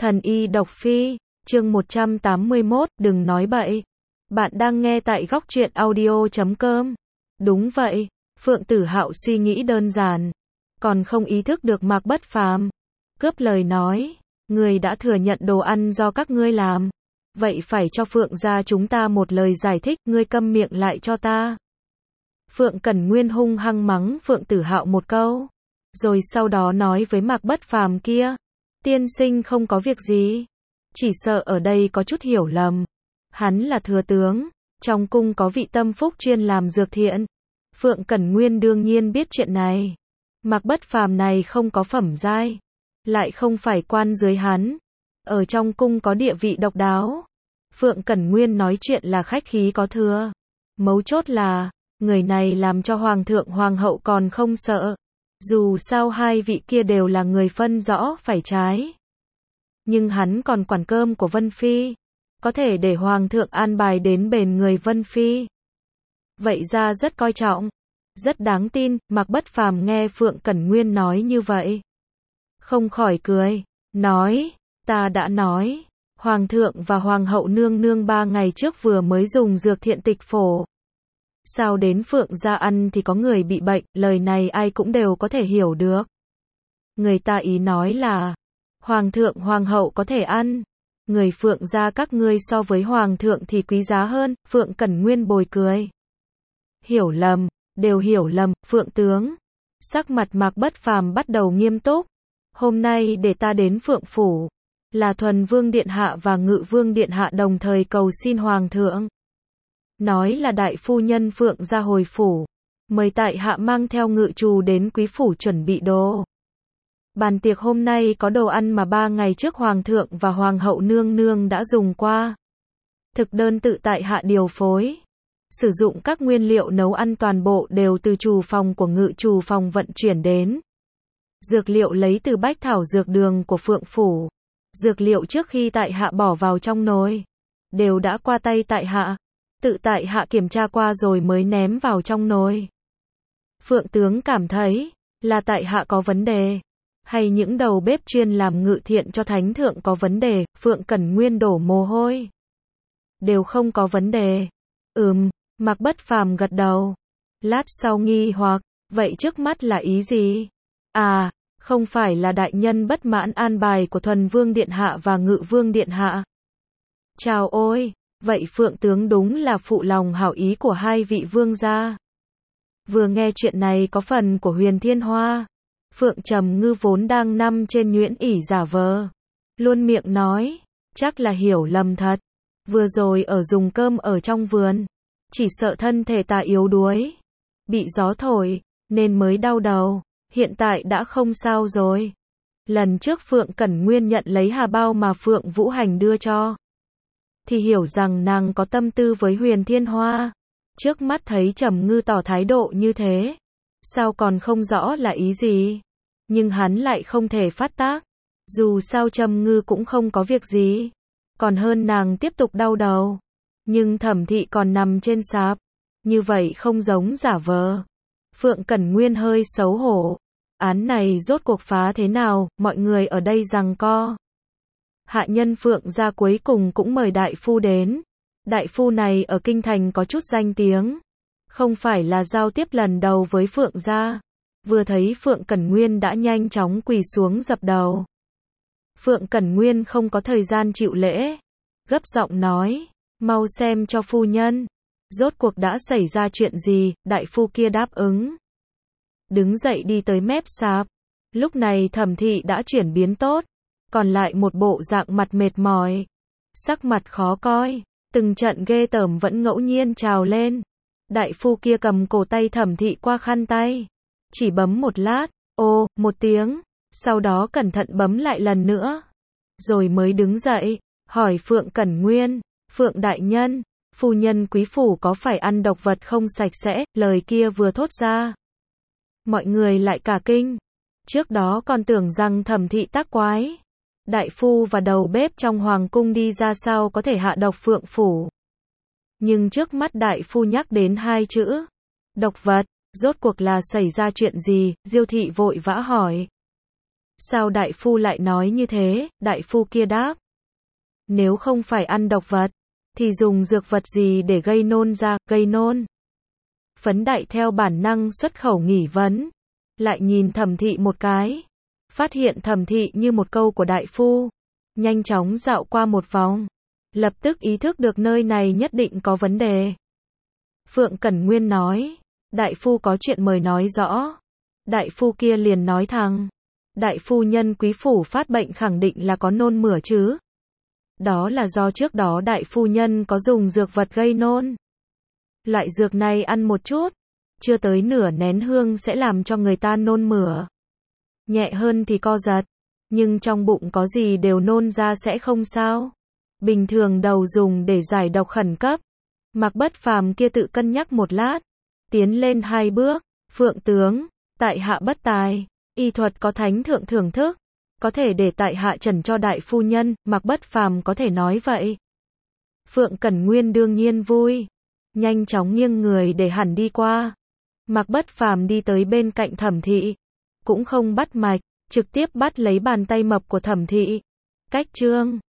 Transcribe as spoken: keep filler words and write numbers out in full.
Thần y độc phi, chương một trăm tám mươi mốt, đừng nói bậy. Bạn đang nghe tại góc truyện audio chấm com. Đúng vậy, Phượng Tử Hạo suy nghĩ đơn giản, còn không ý thức được Mạc Bất Phàm cướp lời nói, người đã thừa nhận đồ ăn do các ngươi làm, vậy phải cho Phượng gia chúng ta một lời giải thích, ngươi câm miệng lại cho ta. Phượng Cẩn Nguyên hung hăng mắng Phượng Tử Hạo một câu, rồi sau đó nói với Mạc Bất Phàm kia, tiên sinh không có việc gì, chỉ sợ ở đây có chút hiểu lầm, hắn là thừa tướng, trong cung có vị tâm phúc chuyên làm dược thiện. Phượng Cẩn Nguyên đương nhiên biết chuyện này, Mạc Bất Phàm này không có phẩm giai, lại không phải quan dưới hắn, ở trong cung có địa vị độc đáo. Phượng Cẩn Nguyên nói chuyện là khách khí có thừa, mấu chốt là, người này làm cho hoàng thượng hoàng hậu còn không sợ, dù sao hai vị kia đều là người phân rõ phải trái. Nhưng hắn còn quản cơm của Vân Phi, có thể để hoàng thượng an bài đến bền người Vân Phi. Vậy ra rất coi trọng, rất đáng tin. Mạc Bất Phàm nghe Phượng Cẩn Nguyên nói như vậy, không khỏi cười, nói, ta đã nói, hoàng thượng và hoàng hậu nương nương ba ngày trước vừa mới dùng dược thiện tịch phổ. Sao đến Phượng gia ăn thì có người bị bệnh, lời này ai cũng đều có thể hiểu được. Người ta ý nói là, hoàng thượng hoàng hậu có thể ăn, người Phượng gia các ngươi so với hoàng thượng thì quý giá hơn. Phượng Cẩn Nguyên bồi cười. Hiểu lầm, đều hiểu lầm. Phượng tướng, sắc mặt Mạc Bất Phàm bắt đầu nghiêm túc. Hôm nay để ta đến Phượng phủ, là Thuần Vương điện hạ và Ngự Vương điện hạ đồng thời cầu xin hoàng thượng, nói là đại phu nhân Phượng gia hồi phủ, mời tại hạ mang theo ngự trù đến quý phủ chuẩn bị đồ. Bàn tiệc hôm nay có đồ ăn mà ba ngày trước hoàng thượng và hoàng hậu nương nương đã dùng qua. Thực đơn tự tại hạ điều phối, sử dụng các nguyên liệu nấu ăn toàn bộ đều từ trù phòng của ngự trù phòng vận chuyển đến. Dược liệu lấy từ bách thảo dược đường của Phượng phủ. Dược liệu trước khi tại hạ bỏ vào trong nồi, đều đã qua tay tại hạ. Tự tại hạ kiểm tra qua rồi mới ném vào trong nồi. Phượng tướng cảm thấy, là tại hạ có vấn đề, hay những đầu bếp chuyên làm ngự thiện cho thánh thượng có vấn đề? Phượng Cẩn Nguyên đổ mồ hôi. Đều không có vấn đề. Ừm, Mạc Bất Phàm gật đầu. Lát sau nghi hoặc, vậy trước mắt là ý gì? À, không phải là đại nhân bất mãn an bài của Thuần Vương điện hạ và Ngự Vương điện hạ. Chào ôi, vậy Phượng tướng đúng là phụ lòng hảo ý của hai vị vương gia. Vừa nghe chuyện này có phần của Huyền Thiên Hoa, Phượng Trầm Ngư vốn đang nằm trên nhuyễn ỷ giả vờ, luôn miệng nói, chắc là hiểu lầm thật. Vừa rồi ở dùng cơm ở trong vườn, chỉ sợ thân thể ta yếu đuối, bị gió thổi, nên mới đau đầu, hiện tại đã không sao rồi. Lần trước Phượng Cẩn Nguyên nhận lấy hà bao mà Phượng Vũ Hành đưa cho, thì hiểu rằng nàng có tâm tư với Huyền Thiên Hoa. Trước mắt thấy Trầm Ngư tỏ thái độ như thế, sao còn không rõ là ý gì, nhưng hắn lại không thể phát tác. Dù sao Trầm Ngư cũng không có việc gì, còn hơn nàng tiếp tục đau đầu. Nhưng Thẩm thị còn nằm trên sạp, như vậy không giống giả vờ. Phượng Cẩn Nguyên hơi xấu hổ. Án này rốt cuộc phá thế nào, mọi người ở đây giằng co. Hạ nhân Phượng gia cuối cùng cũng mời đại phu đến. Đại phu này ở kinh thành có chút danh tiếng, không phải là giao tiếp lần đầu với Phượng gia. Vừa thấy Phượng Cẩn Nguyên đã nhanh chóng quỳ xuống dập đầu. Phượng Cẩn Nguyên không có thời gian chịu lễ, gấp giọng nói, mau xem cho phu nhân, rốt cuộc đã xảy ra chuyện gì? Đại phu kia đáp ứng, đứng dậy đi tới mép sạp. Lúc này Thẩm thị đã chuyển biến tốt, còn lại một bộ dạng mặt mệt mỏi, sắc mặt khó coi, từng trận ghê tởm vẫn ngẫu nhiên trào lên. Đại phu kia cầm cổ tay Thẩm thị qua khăn tay, chỉ bấm một lát, ô, một tiếng, sau đó cẩn thận bấm lại lần nữa, rồi mới đứng dậy, hỏi Phượng Cẩn Nguyên, Phượng đại nhân, phu nhân quý phủ có phải ăn độc vật không sạch sẽ? Lời kia vừa thốt ra, mọi người lại cả kinh. Trước đó còn tưởng rằng Thẩm thị tác quái, đại phu và đầu bếp trong hoàng cung đi ra sao có thể hạ độc Phượng phủ. Nhưng trước mắt đại phu nhắc đến hai chữ, độc vật, rốt cuộc là xảy ra chuyện gì? Diêu thị vội vã hỏi. Sao đại phu lại nói như thế? Đại phu kia đáp. Nếu không phải ăn độc vật, thì dùng dược vật gì để gây nôn ra, gây nôn? Phấn Đại theo bản năng xuất khẩu nghỉ vấn, lại nhìn Thẩm Thị một cái, phát hiện Thẩm Thị như một câu của đại phu, nhanh chóng dạo qua một vòng, lập tức ý thức được nơi này nhất định có vấn đề. Phượng Cẩn Nguyên nói, đại phu có chuyện mời nói rõ. Đại phu kia liền nói thẳng, đại phu nhân quý phủ phát bệnh khẳng định là có nôn mửa chứ. Đó là do trước đó đại phu nhân có dùng dược vật gây nôn. Loại dược này ăn một chút, chưa tới nửa nén hương sẽ làm cho người ta nôn mửa. Nhẹ hơn thì co giật, nhưng trong bụng có gì đều nôn ra sẽ không sao. Bình thường đầu dùng để giải độc khẩn cấp. Mạc Bất Phàm kia tự cân nhắc một lát, tiến lên hai bước, Phượng tướng, tại hạ bất tài, y thuật có thánh thượng thưởng thức, có thể để tại hạ trần cho đại phu nhân. Mạc Bất Phàm có thể nói vậy. Phượng Cẩn Nguyên đương nhiên vui, nhanh chóng nghiêng người để hẳn đi qua. Mạc Bất Phàm đi tới bên cạnh Thẩm Thị, cũng không bắt mạch, trực tiếp bắt lấy bàn tay mập của Thẩm Thị. Cách chương